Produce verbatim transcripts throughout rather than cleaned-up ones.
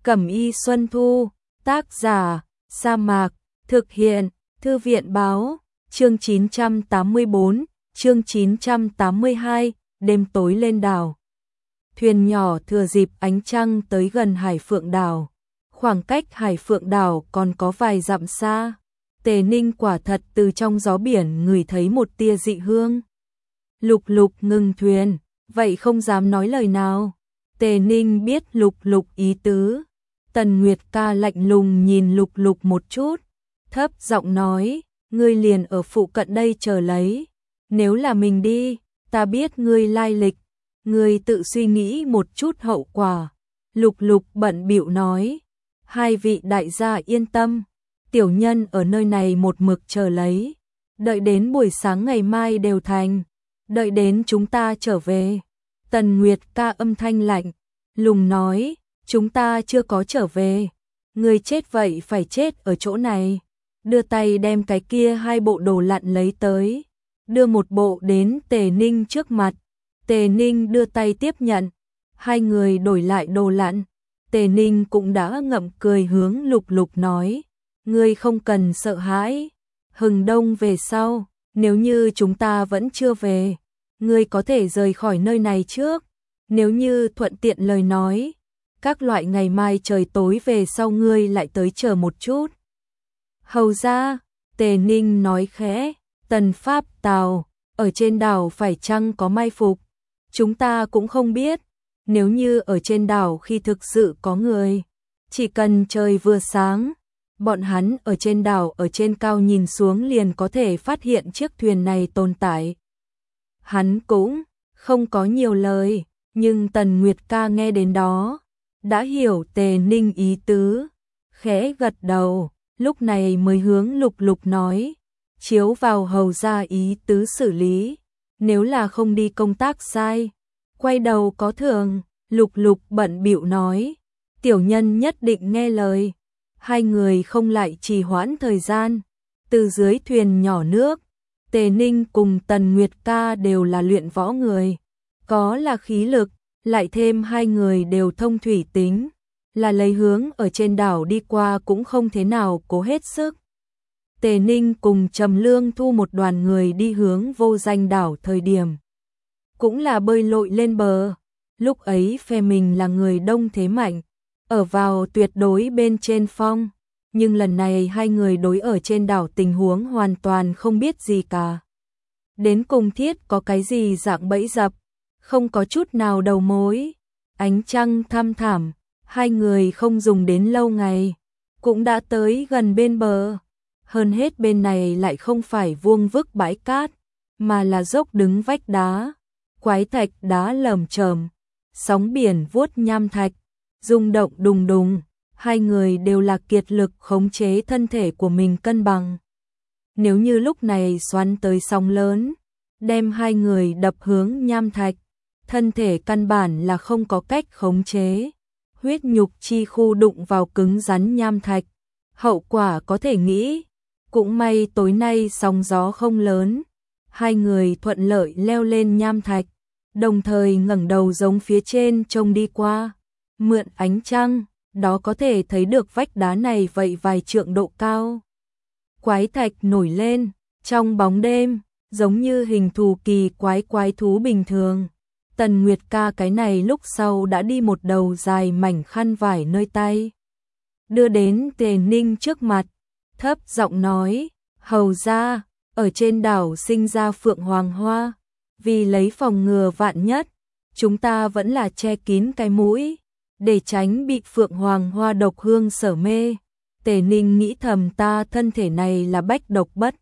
Cẩm y Xuân Thu, tác giả, Sa Mạc, thực hiện, Thư viện báo, chương chín trăm tám mươi bốn, chương chín trăm tám mươi hai, đêm tối lên đảo. Thuyền nhỏ thừa dịp ánh trăng tới gần Hải Phượng đảo. Khoảng cách Hải Phượng đảo còn có vài dặm xa. Tề Ninh quả thật từ trong gió biển ngửi thấy một tia dị hương. Lục Lục ngừng thuyền, vậy không dám nói lời nào. Tề Ninh biết Lục Lục ý tứ. Tần Nguyệt Ca lạnh lùng nhìn Lục Lục một chút, thấp giọng nói, ngươi liền ở phụ cận đây chờ lấy. Nếu là mình đi, ta biết ngươi lai lịch, ngươi tự suy nghĩ một chút hậu quả. Lục Lục bận bịu nói, hai vị đại gia yên tâm, tiểu nhân ở nơi này một mực chờ lấy, đợi đến buổi sáng ngày mai đều thành, đợi đến chúng ta trở về. Tần Nguyệt Ca âm thanh lạnh lùng nói, chúng ta chưa có trở về, người chết vậy phải chết ở chỗ này. Đưa tay đem cái kia hai bộ đồ lặn lấy tới, đưa một bộ đến Tề Ninh trước mặt. Tề Ninh đưa tay tiếp nhận, hai người đổi lại đồ lặn. Tề Ninh cũng đã ngậm cười hướng Lục Lục nói, ngươi không cần sợ hãi, hừng đông về sau, nếu như chúng ta vẫn chưa về, ngươi có thể rời khỏi nơi này trước, nếu như thuận tiện lời nói, các loại ngày mai trời tối về sau ngươi lại tới chờ một chút. Hầu ra, Tề Ninh nói khẽ, Tần Pháp Tào, ở trên đảo phải chăng có mai phục, chúng ta cũng không biết, nếu như ở trên đảo khi thực sự có người, chỉ cần trời vừa sáng, bọn hắn ở trên đảo ở trên cao nhìn xuống liền có thể phát hiện chiếc thuyền này tồn tại. Hắn cũng không có nhiều lời, nhưng Tần Nguyệt Ca nghe đến đó, đã hiểu Tề Ninh ý tứ, khẽ gật đầu, lúc này mới hướng Lục Lục nói, chiếu vào hầu ra ý tứ xử lý, nếu là không đi công tác sai, quay đầu có thưởng. Lục Lục bận bịu nói, tiểu nhân nhất định nghe lời. Hai người không lại trì hoãn thời gian, từ dưới thuyền nhỏ nước, Tề Ninh cùng Tần Nguyệt Ca đều là luyện võ người, có là khí lực, lại thêm hai người đều thông thủy tính, là lấy hướng ở trên đảo đi qua cũng không thế nào cố hết sức. Tề Ninh cùng Trầm Lương Thu một đoàn người đi hướng vô danh đảo thời điểm, cũng là bơi lội lên bờ. Lúc ấy phe mình là người đông thế mạnh, ở vào tuyệt đối bên trên phong, nhưng lần này hai người đối ở trên đảo tình huống hoàn toàn không biết gì cả. Đến cùng thiết có cái gì dạng bẫy dập, không có chút nào đầu mối. Ánh trăng thăm thẳm, hai người không dùng đến lâu ngày, cũng đã tới gần bên bờ. Hơn hết bên này lại không phải vuông vức bãi cát, mà là dốc đứng vách đá, quái thạch đá lởm chởm, sóng biển vuốt nham thạch, rung động đùng đùng. Hai người đều là kiệt lực khống chế thân thể của mình cân bằng. Nếu như lúc này xoắn tới sóng lớn, đem hai người đập hướng nham thạch, thân thể căn bản là không có cách khống chế. Huyết nhục chi khu đụng vào cứng rắn nham thạch, hậu quả có thể nghĩ. Cũng may tối nay sóng gió không lớn, hai người thuận lợi leo lên nham thạch, đồng thời ngẩng đầu giống phía trên trông đi qua, mượn ánh trăng, đó có thể thấy được vách đá này vậy vài trượng độ cao. Quái thạch nổi lên, trong bóng đêm, giống như hình thù kỳ quái quái thú bình thường. Tần Nguyệt Ca cái này lúc sau đã đi một đầu dài mảnh khăn vải nơi tay, đưa đến Tề Ninh trước mặt, thấp giọng nói, hầu ra, ở trên đảo sinh ra phượng hoàng hoa, vì lấy phòng ngừa vạn nhất, chúng ta vẫn là che kín cái mũi, để tránh bị phượng hoàng hoa độc hương sở mê. Tề Ninh nghĩ thầm, ta thân thể này là bách độc bất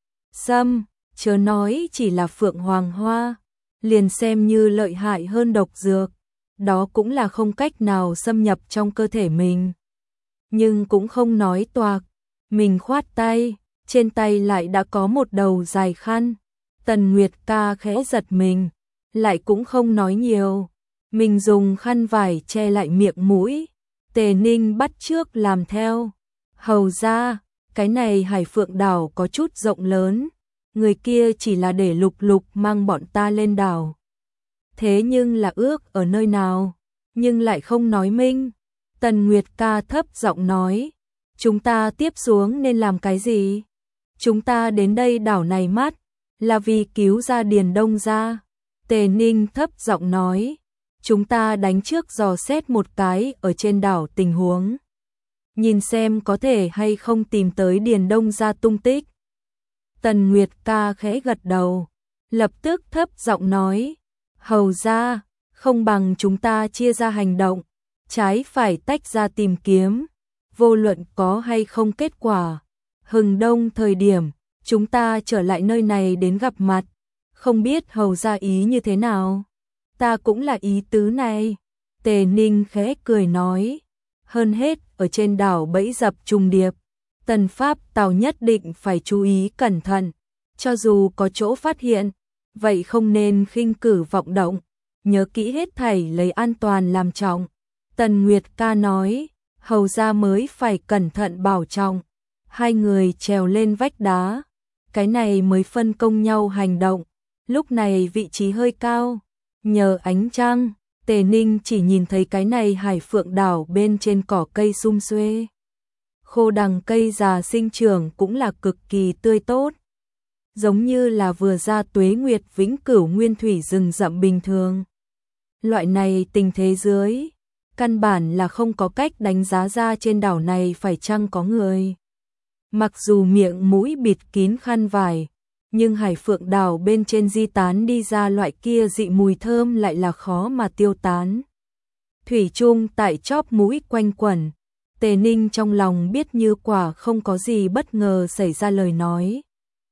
xâm, chớ nói chỉ là phượng hoàng hoa, liền xem như lợi hại hơn độc dược, đó cũng là không cách nào xâm nhập trong cơ thể mình. Nhưng cũng không nói toạc, mình khoát tay, trên tay lại đã có một đầu dài khăn. Tần Nguyệt Ca khẽ giật mình, lại cũng không nói nhiều. Mình dùng khăn vải che lại miệng mũi. Tề Ninh bắt chước làm theo. Hầu ra, cái này Hải Phượng đảo có chút rộng lớn, người kia chỉ là để Lục Lục mang bọn ta lên đảo. Thế nhưng là ước ở nơi nào, nhưng lại không nói minh. Tần Nguyệt ca thấp giọng nói, chúng ta tiếp xuống nên làm cái gì? Chúng ta đến đây đảo này mát, là vì cứu ra Điền Đông gia. Tề Ninh thấp giọng nói, chúng ta đánh trước dò xét một cái ở trên đảo tình huống. Nhìn xem có thể hay không tìm tới Điền Đông gia tung tích. Tần Nguyệt ca khẽ gật đầu, lập tức thấp giọng nói, hầu ra, không bằng chúng ta chia ra hành động, trái phải tách ra tìm kiếm, vô luận có hay không kết quả. Hừng đông thời điểm, chúng ta trở lại nơi này đến gặp mặt, không biết hầu ra ý như thế nào. Ta cũng là ý tứ này. Tề Ninh khẽ cười nói, hơn hết ở trên đảo bẫy dập trùng điệp, Tần Pháp Tào nhất định phải chú ý cẩn thận, cho dù có chỗ phát hiện, vậy không nên khinh cử vọng động, nhớ kỹ hết thảy lấy an toàn làm trọng. Tần Nguyệt ca nói, hầu ra mới phải cẩn thận bảo trọng. Hai người trèo lên vách đá, cái này mới phân công nhau hành động. Lúc này vị trí hơi cao, nhờ ánh trăng, Tề Ninh chỉ nhìn thấy cái này Hải Phượng đảo bên trên cỏ cây sum xuê. Khô đằng cây già sinh trưởng cũng là cực kỳ tươi tốt, giống như là vừa ra tuế nguyệt vĩnh cửu nguyên thủy rừng rậm bình thường. Loại này tình thế dưới, căn bản là không có cách đánh giá ra trên đảo này phải chăng có người. Mặc dù miệng mũi bịt kín khăn vải, nhưng Hải Phượng đảo bên trên di tán đi ra loại kia dị mùi thơm lại là khó mà tiêu tán. Thủy chung tại chóp mũi quanh quẩn, Tề Ninh trong lòng biết như quả không có gì bất ngờ xảy ra lời nói.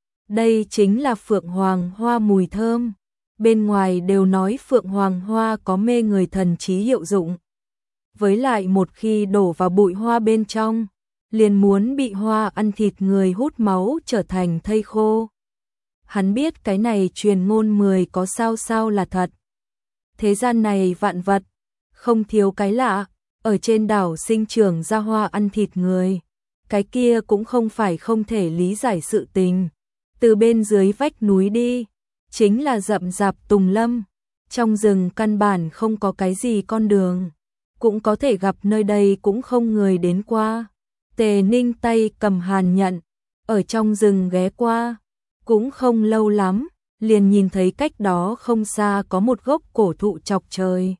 Đây chính là Phượng Hoàng hoa mùi thơm. Bên ngoài đều nói Phượng Hoàng hoa có mê người thần trí hiệu dụng. Với lại một khi đổ vào bụi hoa bên trong, liền muốn bị hoa ăn thịt người hút máu trở thành thây khô. Hắn biết cái này truyền ngôn mười có sao sao là thật. Thế gian này vạn vật, không thiếu cái lạ, ở trên đảo sinh trưởng ra hoa ăn thịt người. Cái kia cũng không phải không thể lý giải sự tình. Từ bên dưới vách núi đi, chính là rậm rạp tùng lâm. Trong rừng căn bản không có cái gì con đường, cũng có thể gặp nơi đây cũng không người đến qua. Tề Ninh tay cầm hàn nhận, ở trong rừng ghé qua, cũng không lâu lắm, liền nhìn thấy cách đó không xa có một gốc cổ thụ chọc trời.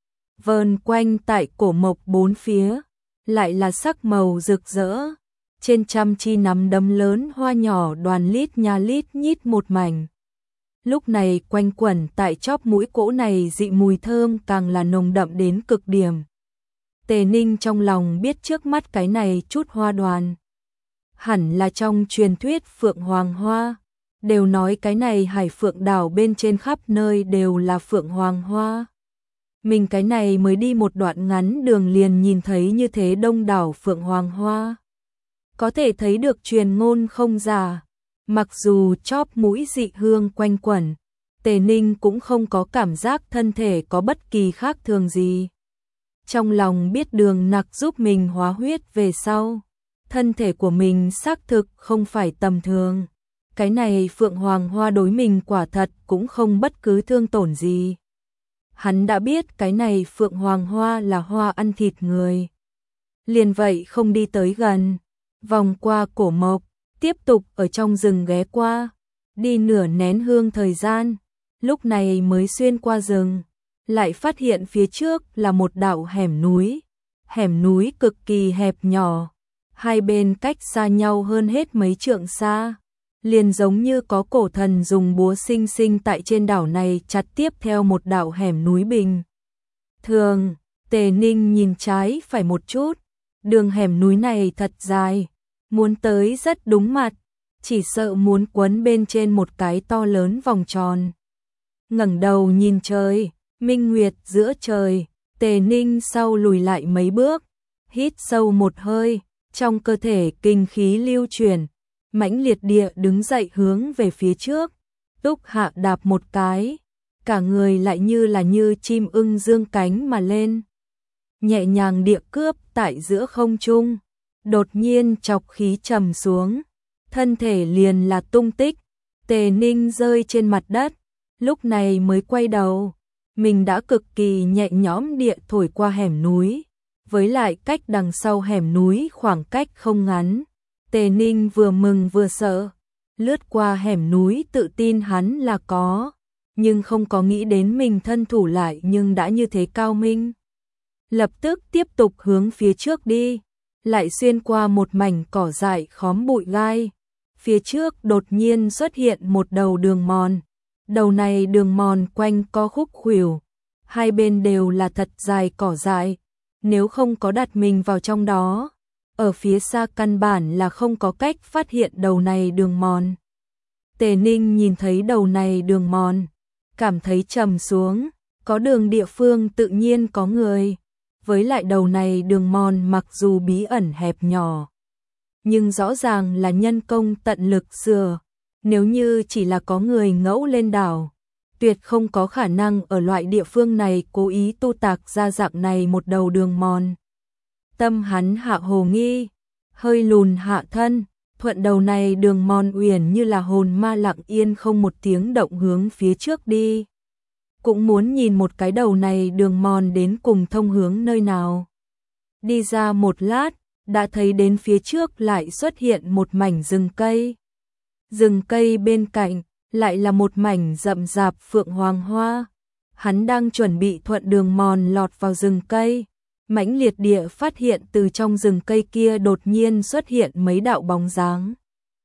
Vờn quanh tại cổ mộc bốn phía, lại là sắc màu rực rỡ, trên trăm chi nắm đấm lớn hoa nhỏ đoàn lít nha lít nhít một mảnh. Lúc này quanh quẩn tại chóp mũi cỗ này dị mùi thơm càng là nồng đậm đến cực điểm. Tề Ninh trong lòng biết trước mắt cái này chút hoa đoàn, hẳn là trong truyền thuyết Phượng Hoàng hoa, đều nói cái này Hải Phượng đảo bên trên khắp nơi đều là Phượng Hoàng hoa. Mình cái này mới đi một đoạn ngắn đường liền nhìn thấy như thế đông đảo Phượng Hoàng hoa. Có thể thấy được truyền ngôn không giả, mặc dù chóp mũi dị hương quanh quẩn, Tề Ninh cũng không có cảm giác thân thể có bất kỳ khác thường gì. Trong lòng biết Đường Nặc giúp mình hóa huyết về sau, thân thể của mình xác thực không phải tầm thường. Cái này Phượng Hoàng hoa đối mình quả thật cũng không bất cứ thương tổn gì. Hắn đã biết cái này Phượng Hoàng hoa là hoa ăn thịt người. Liền vậy không đi tới gần, vòng qua cổ mộc, tiếp tục ở trong rừng ghé qua, đi nửa nén hương thời gian, lúc này mới xuyên qua rừng, lại phát hiện phía trước là một đạo hẻm núi. Hẻm núi cực kỳ hẹp nhỏ, hai bên cách xa nhau hơn hết mấy trượng xa, liền giống như có cổ thần dùng búa sinh sinh tại trên đảo này chặt tiếp theo một đạo hẻm núi bình thường. Tề Ninh nhìn trái phải một chút, đường hẻm núi này thật dài, muốn tới rất đúng mặt, chỉ sợ muốn quấn bên trên một cái to lớn vòng tròn. Ngẩng đầu nhìn trời, minh nguyệt giữa trời, Tề Ninh sau lùi lại mấy bước, hít sâu một hơi, trong cơ thể kinh khí lưu chuyển, mãnh liệt địa đứng dậy hướng về phía trước, túc hạ đạp một cái, cả người lại như là như chim ưng dương cánh mà lên, nhẹ nhàng địa cướp tại giữa không trung, đột nhiên chọc khí trầm xuống, thân thể liền là tung tích. Tề Ninh rơi trên mặt đất, lúc này mới quay đầu, mình đã cực kỳ nhẹ nhõm địa thổi qua hẻm núi, với lại cách đằng sau hẻm núi khoảng cách không ngắn. Tề Ninh vừa mừng vừa sợ, lướt qua hẻm núi tự tin hắn là có, nhưng không có nghĩ đến mình thân thủ lại nhưng đã như thế cao minh. Lập tức tiếp tục hướng phía trước đi, lại xuyên qua một mảnh cỏ dại khóm bụi gai. Phía trước đột nhiên xuất hiện một đầu đường mòn. Đầu này đường mòn quanh co khúc khuỷu, hai bên đều là thật dài cỏ dại. Nếu không có đặt mình vào trong đó, ở phía xa căn bản là không có cách phát hiện đầu này đường mòn. Tề Ninh nhìn thấy đầu này đường mòn, cảm thấy trầm xuống, có đường địa phương tự nhiên có người. Với lại đầu này đường mòn mặc dù bí ẩn hẹp nhỏ, nhưng rõ ràng là nhân công tận lực sửa. Nếu như chỉ là có người ngẫu lên đảo, tuyệt không có khả năng ở loại địa phương này cố ý tu tạc ra dạng này một đầu đường mòn. Tâm hắn hạ hồ nghi, hơi lùn hạ thân, thuận đầu này đường mòn uyển như là hồn ma lặng yên không một tiếng động hướng phía trước đi. Cũng muốn nhìn một cái đầu này đường mòn đến cùng thông hướng nơi nào. Đi ra một lát, đã thấy đến phía trước lại xuất hiện một mảnh rừng cây. Rừng cây bên cạnh lại là một mảnh rậm rạp phượng hoàng hoa. Hắn đang chuẩn bị thuận đường mòn lọt vào rừng cây, mãnh liệt địa phát hiện từ trong rừng cây kia đột nhiên xuất hiện mấy đạo bóng dáng.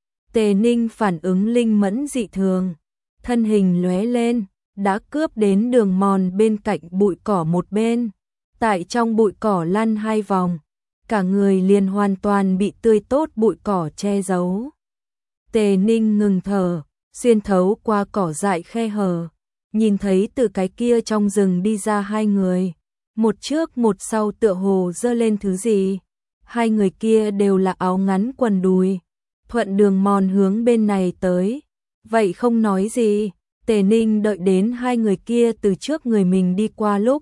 Tề Ninh phản ứng linh mẫn dị thường, thân hình lóe lên, đã cướp đến đường mòn bên cạnh bụi cỏ một bên. Tại trong bụi cỏ lăn hai vòng, cả người liền hoàn toàn bị tươi tốt bụi cỏ che giấu. Tề Ninh ngừng thở, xuyên thấu qua cỏ dại khe hở, nhìn thấy từ cái kia trong rừng đi ra hai người, một trước một sau tựa hồ giơ lên thứ gì. Hai người kia đều là áo ngắn quần đùi, thuận đường mòn hướng bên này tới. Vậy không nói gì, Tề Ninh đợi đến hai người kia từ trước người mình đi qua lúc,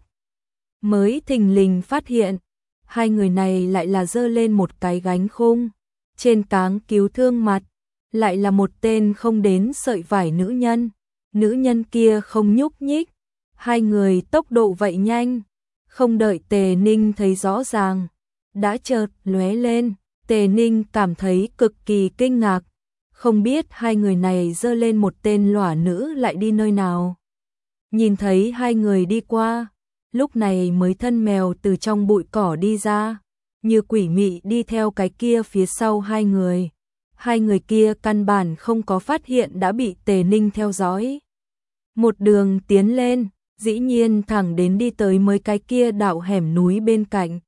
mới thình lình phát hiện, hai người này lại là giơ lên một cái gánh khung, trên cáng cứu thương mặt, lại là một tên không đến sợi vải nữ nhân. Nữ nhân kia không nhúc nhích, hai người tốc độ vậy nhanh, không đợi Tề Ninh thấy rõ ràng, đã chợt lóe lên. Tề Ninh cảm thấy cực kỳ kinh ngạc, không biết hai người này giơ lên một tên lỏa nữ lại đi nơi nào. Nhìn thấy hai người đi qua, lúc này mới thân mèo từ trong bụi cỏ đi ra, như quỷ mị đi theo cái kia phía sau hai người. Hai người kia căn bản không có phát hiện đã bị Tề Ninh theo dõi. Một đường tiến lên, dĩ nhiên thẳng đến đi tới mới cái kia đạo hẻm núi bên cạnh.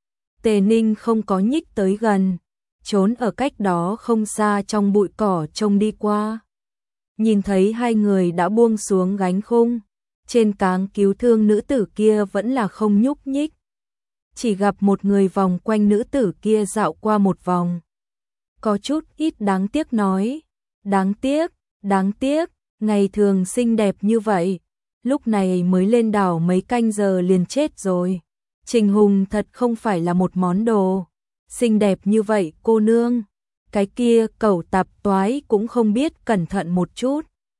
Tề Ninh không có nhích tới gần, trốn ở cách đó không xa trong bụi cỏ trông đi qua. Nhìn thấy hai người đã buông xuống gánh khung, trên cáng cứu thương nữ tử kia vẫn là không nhúc nhích. Chỉ gặp một người vòng quanh nữ tử kia dạo qua một vòng. Có chút ít đáng tiếc nói, đáng tiếc, đáng tiếc, ngày thường xinh đẹp như vậy, lúc này mới lên đảo mấy canh giờ liền chết rồi. Trình Hùng thật không phải là một món đồ, xinh đẹp như vậy cô nương, cái kia cẩu tạp toái cũng không biết cẩn thận một chút.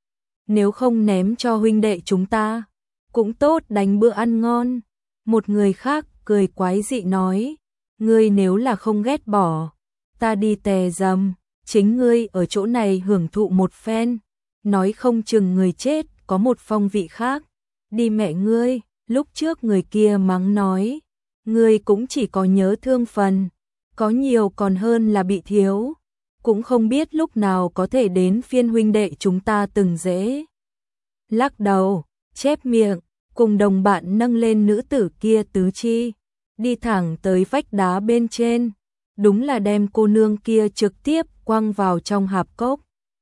Nếu không ném cho huynh đệ chúng ta, cũng tốt đánh bữa ăn ngon. Một người khác cười quái dị nói, ngươi nếu là không ghét bỏ, ta đi tè dầm, chính ngươi ở chỗ này hưởng thụ một phen, nói không chừng người chết có một phong vị khác. Đi mẹ ngươi, lúc trước người kia mắng nói, ngươi cũng chỉ có nhớ thương phần, có nhiều còn hơn là bị thiếu, cũng không biết lúc nào có thể đến phiên huynh đệ chúng ta từng dễ. Lắc đầu, chép miệng, cùng đồng bạn nâng lên nữ tử kia tứ chi, đi thẳng tới vách đá bên trên, đúng là đem cô nương kia trực tiếp quăng vào trong hạp cốc.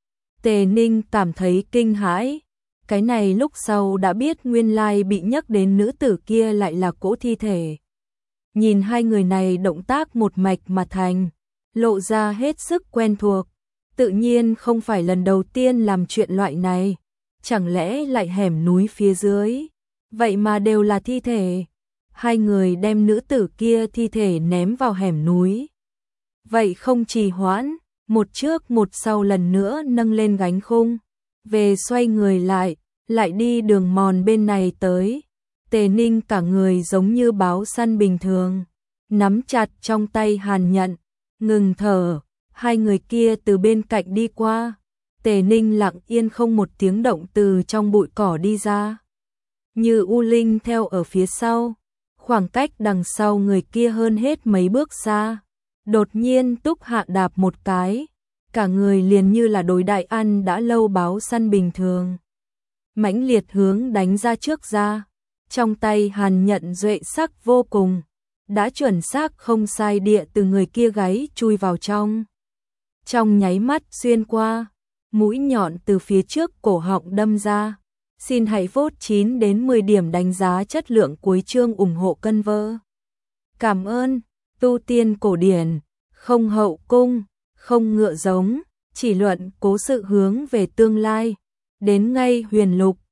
Tề Ninh cảm thấy kinh hãi, cái này lúc sau đã biết nguyên lai bị nhắc đến nữ tử kia lại là cỗ thi thể. Nhìn hai người này động tác một mạch mà thành, lộ ra hết sức quen thuộc, tự nhiên không phải lần đầu tiên làm chuyện loại này, chẳng lẽ lại hẻm núi phía dưới, vậy mà đều là thi thể. Hai người đem nữ tử kia thi thể ném vào hẻm núi. Vậy không trì hoãn, một trước một sau lần nữa nâng lên gánh khung, về xoay người lại, lại đi đường mòn bên này tới. Tề Ninh cả người giống như báo săn bình thường, nắm chặt trong tay Hàn Nhận, ngừng thở, hai người kia từ bên cạnh đi qua. Tề Ninh lặng yên không một tiếng động từ trong bụi cỏ đi ra. Như U Linh theo ở phía sau, khoảng cách đằng sau người kia hơn hết mấy bước xa. Đột nhiên Túc Hạ đạp một cái, cả người liền như là đối đại ăn đã lâu báo săn bình thường. Mãnh liệt hướng đánh ra trước ra, trong tay Hàn Nhận duệ sắc vô cùng, đã chuẩn xác không sai địa từ người kia gáy chui vào trong. Trong nháy mắt xuyên qua, mũi nhọn từ phía trước cổ họng đâm ra. Xin hãy vote chín đến mười điểm đánh giá chất lượng cuối chương ủng hộ cân vơ. Cảm ơn, tu tiên cổ điển, không hậu cung, không ngựa giống, chỉ luận cố sự hướng về tương lai. Đến ngay huyền lục,